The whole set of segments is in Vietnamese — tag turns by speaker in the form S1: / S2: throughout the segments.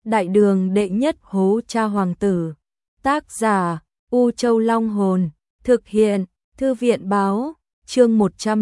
S1: Đại đường đệ nhất hố cha hoàng tử. Tác giả U Châu Long Hồn. Thực hiện Thư viện Báo. Chương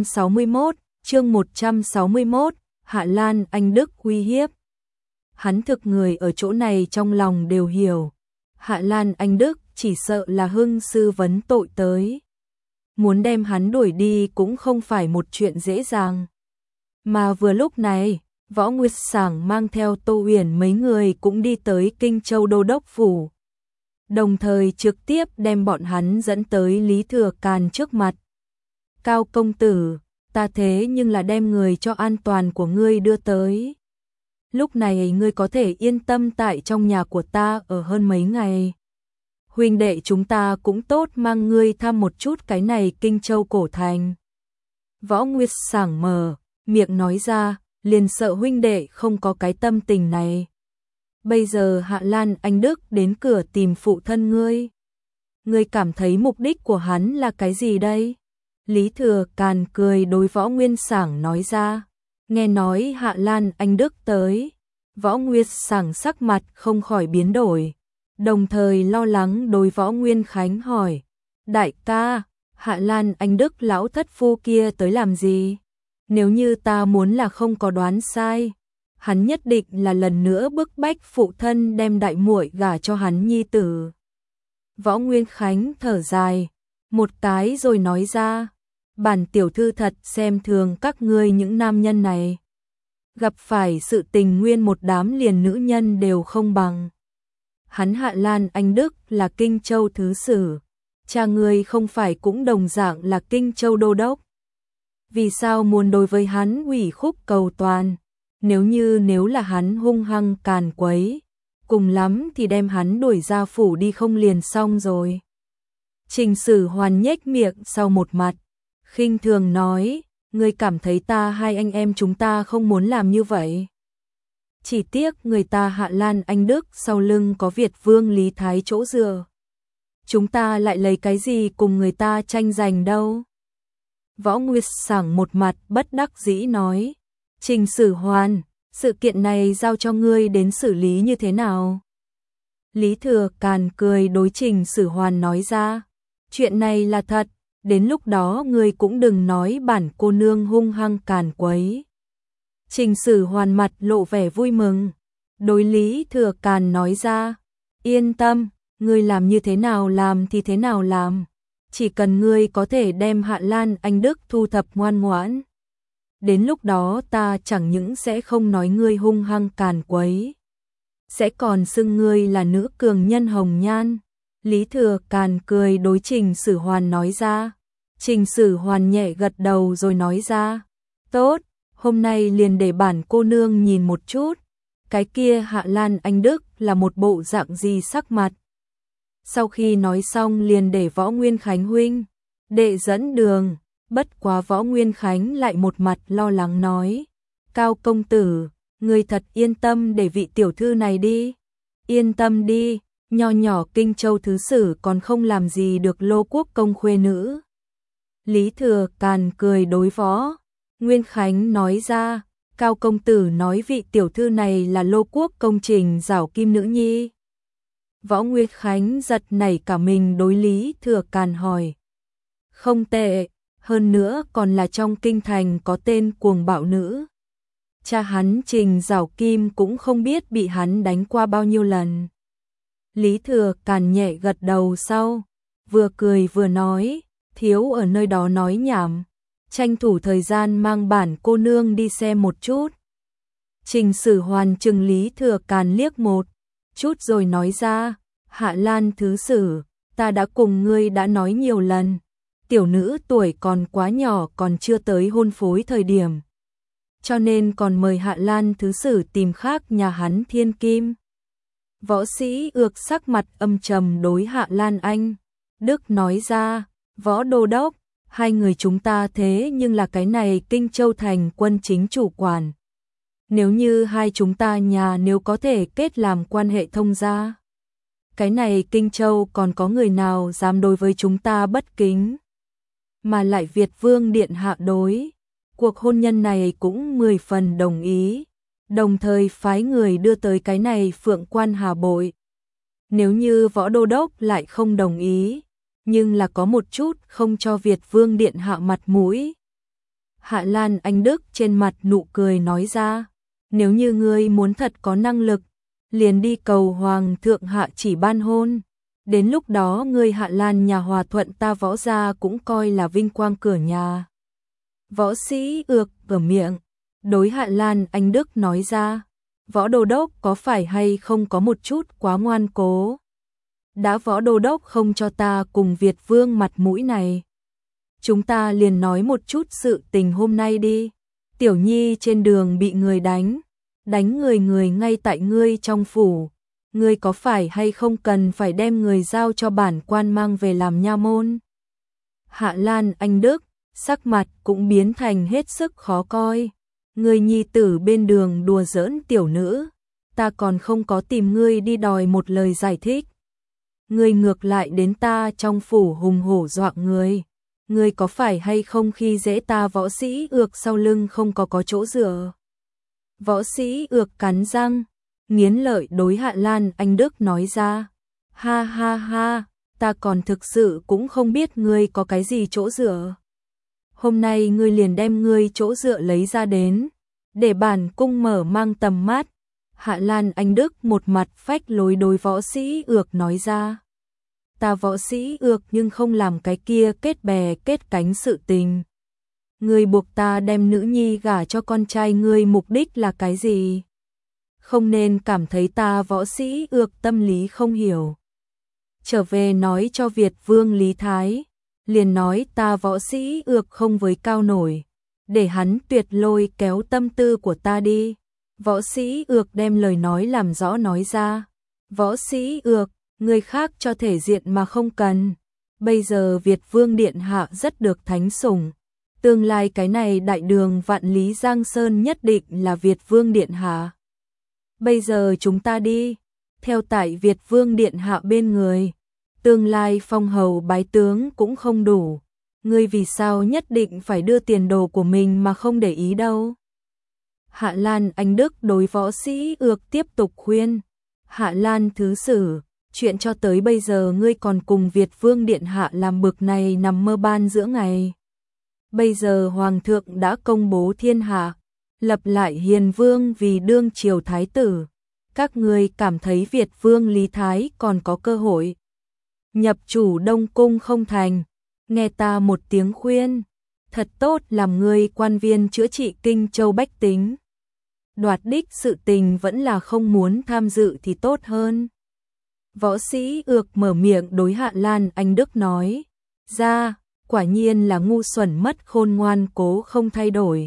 S1: 161. Hạ Lan Anh Đức uy hiếp. Hắn thực người ở chỗ này trong lòng đều hiểu. Hạ Lan Anh Đức chỉ sợ là Hưng sư vấn tội tới. Muốn đem hắn đuổi đi cũng không phải một chuyện dễ dàng. Mà vừa lúc này, Võ Nguyệt Sảng mang theo Tô Uyển mấy người cũng đi tới Kinh Châu Đô Đốc Phủ. Đồng thời trực tiếp đem bọn hắn dẫn tới Lý Thừa Càn trước mặt. Cao công tử, ta thế nhưng là đem người cho an toàn của ngươi đưa tới. Lúc này ngươi có thể yên tâm tại trong nhà của ta ở hơn mấy ngày. Huynh đệ chúng ta cũng tốt mang ngươi thăm một chút cái này Kinh Châu cổ thành. Võ Nguyệt Sảng mở miệng nói ra, liền sợ huynh đệ không có cái tâm tình này. Bây giờ Hạ Lan Anh Đức đến cửa tìm phụ thân ngươi. Ngươi cảm thấy mục đích của hắn là cái gì đây? Lý Thừa Càn cười đối Võ Nguyên Sảng nói ra. Nghe nói Hạ Lan Anh Đức tới. Võ Nguyên Sảng sắc mặt không khỏi biến đổi. Đồng thời lo lắng đối Võ Nguyên Khánh hỏi. Đại ca, Hạ Lan Anh Đức lão thất phu kia tới làm gì? Nếu như ta muốn là không có đoán sai, hắn nhất định là lần nữa bức bách phụ thân đem đại muội gả cho hắn nhi tử. Võ Nguyên Khánh thở dài, một cái rồi nói ra, bản tiểu thư thật xem thường các ngươi những nam nhân này. Gặp phải sự tình nguyên một đám liền nữ nhân đều không bằng. Hắn Hạ Lan Anh Đức là Kinh Châu thứ sử, cha ngươi không phải cũng đồng dạng là Kinh Châu đô đốc. Vì sao muốn đối với hắn ủy khúc cầu toàn? Nếu là hắn hung hăng càn quấy, cùng lắm thì đem hắn đuổi ra phủ đi không liền xong rồi. Trình Sử Hoàn nhếch miệng sau một mặt, khinh thường nói, ngươi cảm thấy ta hai anh em chúng ta không muốn làm như vậy. Chỉ tiếc người ta Hạ Lan Anh Đức sau lưng có Việt Vương Lý Thái chỗ dựa. Chúng ta lại lấy cái gì cùng người ta tranh giành đâu? Võ Nguyệt Sảng một mặt bất đắc dĩ nói, Trình Sử Hoàn, sự kiện này giao cho ngươi đến xử lý như thế nào? Lý Thừa Càn cười đối Trình Sử Hoàn nói ra, chuyện này là thật, đến lúc đó ngươi cũng đừng nói bản cô nương hung hăng càn quấy. Trình Sử Hoàn mặt lộ vẻ vui mừng, đối Lý Thừa Càn nói ra, yên tâm, ngươi làm như thế nào làm thì thế nào làm. Chỉ cần ngươi có thể đem Hạ Lan Anh Đức thu thập ngoan ngoãn. Đến lúc đó ta chẳng những sẽ không nói ngươi hung hăng càn quấy, sẽ còn xưng ngươi là nữ cường nhân hồng nhan. Lý Thừa Càn cười đối Trình Sử Hoàn nói ra. Trình Sử Hoàn nhẹ gật đầu rồi nói ra, tốt, hôm nay liền để bản cô nương nhìn một chút, cái kia Hạ Lan Anh Đức là một bộ dạng gì sắc mặt. Sau khi nói xong liền để Võ Nguyên Khánh huynh đệ dẫn đường, bất quá Võ Nguyên Khánh lại một mặt lo lắng nói, Cao công tử, người thật yên tâm để vị tiểu thư này đi. Yên tâm đi, nho nhỏ Kinh Châu thứ sử còn không làm gì được Lô Quốc công khuê nữ. Lý Thừa Càn cười đối Võ Nguyên Khánh nói ra, Cao công tử nói vị tiểu thư này là Lô Quốc công Trình Giảo Kim nữ nhi. Võ Nguyên Khánh giật nảy cả mình đối Lý Thừa Càn hỏi. Không tệ, hơn nữa còn là trong kinh thành có tên cuồng bạo nữ. Cha hắn Trình Giảo Kim cũng không biết bị hắn đánh qua bao nhiêu lần. Lý Thừa Càn nhẹ gật đầu sau, vừa cười vừa nói, thiếu ở nơi đó nói nhảm, tranh thủ thời gian mang bản cô nương đi xem một chút. Trình Sử Hoàn chừng Lý Thừa Càn liếc một chút rồi nói ra, Hạ Lan thứ sử, ta đã cùng ngươi đã nói nhiều lần, tiểu nữ tuổi còn quá nhỏ còn chưa tới hôn phối thời điểm. Cho nên còn mời Hạ Lan thứ sử tìm khác nhà hắn thiên kim. Võ sĩ ược sắc mặt âm trầm đối Hạ Lan Anh Đức nói ra, Võ đô đốc, hai người chúng ta thế nhưng là cái này Kinh Châu thành quân chính chủ quản. Nếu như hai chúng ta nhà nếu có thể kết làm quan hệ thông gia, cái này Kinh Châu còn có người nào dám đối với chúng ta bất kính. Mà lại Việt Vương điện hạ đối cuộc hôn nhân này cũng 10 phần đồng ý. đồng thời phái người đưa tới cái này Phượng Quan Hà Bội. Nếu như Võ Đô Đốc lại không đồng ý, nhưng là có một chút không cho Việt Vương điện hạ mặt mũi. Hạ Lan Anh Đức trên mặt nụ cười nói ra, nếu như ngươi muốn thật có năng lực, liền đi cầu Hoàng thượng hạ chỉ ban hôn. Đến lúc đó ngươi Hạ Lan nhà hòa thuận, ta Võ gia cũng coi là vinh quang cửa nhà. Võ Sĩ Ược ở miệng, đối Hạ Lan Anh Đức nói ra, Võ Đô Đốc có phải hay không có một chút quá ngoan cố. Đã Võ Đô Đốc không cho ta cùng Việt Vương mặt mũi này, chúng ta liền nói một chút sự tình hôm nay đi. Tiểu Nhi trên đường bị người đánh người ngay tại ngươi trong phủ. Ngươi có phải hay không cần phải đem người giao cho bản quan mang về làm nha môn? Hạ Lan Anh Đức, sắc mặt cũng biến thành hết sức khó coi. Ngươi nhi tử bên đường đùa giỡn tiểu nữ, ta còn không có tìm ngươi đi đòi một lời giải thích. Ngươi ngược lại đến ta trong phủ hùng hổ dọa người. Ngươi có phải hay không khi dễ ta Võ Sĩ Ược sau lưng không có chỗ dựa? Võ Sĩ Ược cắn răng, nghiến lợi đối Hạ Lan Anh Đức nói ra, ha ha ha, ta còn thực sự cũng không biết ngươi có cái gì chỗ dựa. Hôm nay ngươi liền đem ngươi chỗ dựa lấy ra đến, để bản cung mở mang tầm mắt. Hạ Lan Anh Đức một mặt phách lối đối Võ Sĩ Ược nói ra, ta Võ Sĩ Ược nhưng không làm cái kia kết bè kết cánh sự tình. Ngươi buộc ta đem nữ nhi gả cho con trai ngươi mục đích là cái gì? Không nên cảm thấy ta Võ Sĩ Ược tâm lý không hiểu. Trở về nói cho Việt Vương Lý Thái, liền nói ta Võ Sĩ Ược không với cao nổi, để hắn tuyệt lôi kéo tâm tư của ta đi. Võ Sĩ Ược đem lời nói làm rõ nói ra, Võ Sĩ Ược, người khác cho thể diện mà không cần. Bây giờ Việt Vương điện hạ rất được thánh sủng, tương lai cái này đại đường vạn lý Giang Sơn nhất định là Việt Vương điện hạ. Bây giờ chúng ta đi, theo tại Việt Vương điện hạ bên người, tương lai phong hầu bái tướng cũng không đủ, ngươi vì sao nhất định phải đưa tiền đồ của mình mà không để ý đâu? Hạ Lan Anh Đức đối Võ Sĩ Ược tiếp tục khuyên, Hạ Lan thứ sử, chuyện cho tới bây giờ ngươi còn cùng Việt Vương điện hạ làm bực này nằm mơ ban giữa ngày. Bây giờ Hoàng thượng đã công bố thiên hạ, lập lại Hiền Vương vì đương triều thái tử. Các ngươi cảm thấy Việt Vương Lý Thái còn có cơ hội nhập chủ Đông Cung không thành? Nghe ta một tiếng khuyên, thật tốt làm ngươi quan viên chữa trị Kinh Châu bách tính. Đoạt đích sự tình vẫn là không muốn tham dự thì tốt hơn. Võ Sĩ Ược mở miệng đối Hạ Lan Anh Đức nói ra, quả nhiên là ngu xuẩn mất khôn ngoan cố không thay đổi.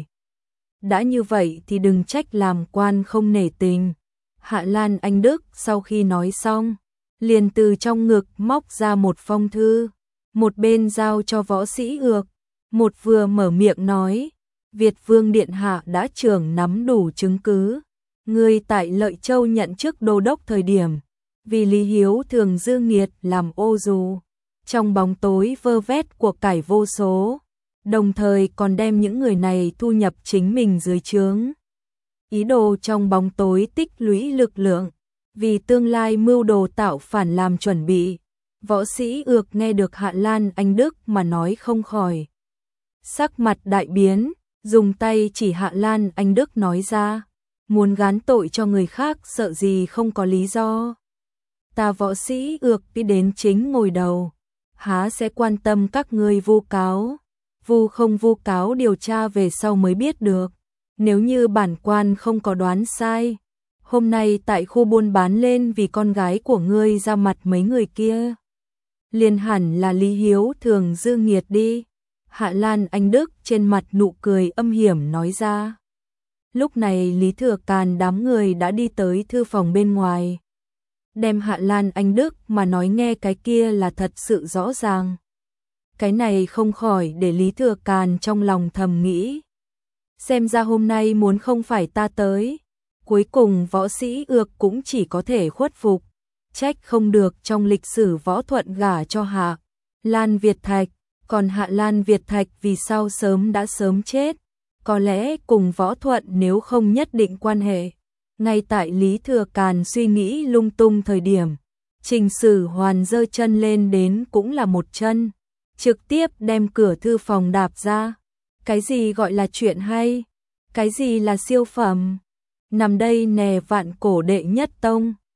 S1: Đã như vậy thì đừng trách làm quan không nể tình. Hạ Lan Anh Đức sau khi nói xong, liền từ trong ngực móc ra một phong thư, một bên giao cho Võ Sĩ Ược, một vừa mở miệng nói, Việt Vương điện hạ đã trưởng nắm đủ chứng cứ. Ngươi tại Lợi Châu nhận chức đô đốc thời điểm, vì Lý Hiếu thường dư nghiệt làm ô dù, trong bóng tối vơ vét của cải vô số, đồng thời còn đem những người này thu nhập chính mình dưới trướng. Ý đồ trong bóng tối tích lũy lực lượng, vì tương lai mưu đồ tạo phản làm chuẩn bị. Võ Sĩ Ược nghe được Hạ Lan Anh Đức mà nói không khỏi sắc mặt đại biến, dùng tay chỉ Hạ Lan Anh Đức nói ra, muốn gán tội cho người khác sợ gì không có lý do. Ta Võ Sĩ Ược đi đến chính ngồi đầu, há sẽ quan tâm các ngươi vu cáo, vu không vu cáo điều tra về sau mới biết được. Nếu như bản quan không có đoán sai, hôm nay tại khu buôn bán lên vì con gái của ngươi ra mặt mấy người kia, liền hẳn là Lý Hiếu thường dư nghiệt đi. Hạ Lan Anh Đức trên mặt nụ cười âm hiểm nói ra. Lúc này Lý Thừa Càn đám người đã đi tới thư phòng bên ngoài, đem Hạ Lan Anh Đức mà nói nghe cái kia là thật sự rõ ràng. Cái này không khỏi để Lý Thừa Càn trong lòng thầm nghĩ, xem ra hôm nay muốn không phải ta tới, cuối cùng Võ Sĩ Ược cũng chỉ có thể khuất phục. Trách không được trong lịch sử Võ Thuận gả cho Hạ Lan Việt Thạch, còn Hạ Lan Việt Thạch vì sao sớm đã sớm chết, có lẽ cùng Võ Thuận nếu không nhất định quan hệ. Ngay tại Lý Thừa Càn suy nghĩ lung tung thời điểm, Trình Sử Hoàn giơ chân lên đến cũng là một chân, trực tiếp đem cửa thư phòng đạp ra. Cái gì gọi là chuyện hay? Cái gì là siêu phẩm? Nằm đây nè vạn cổ đệ nhất tông.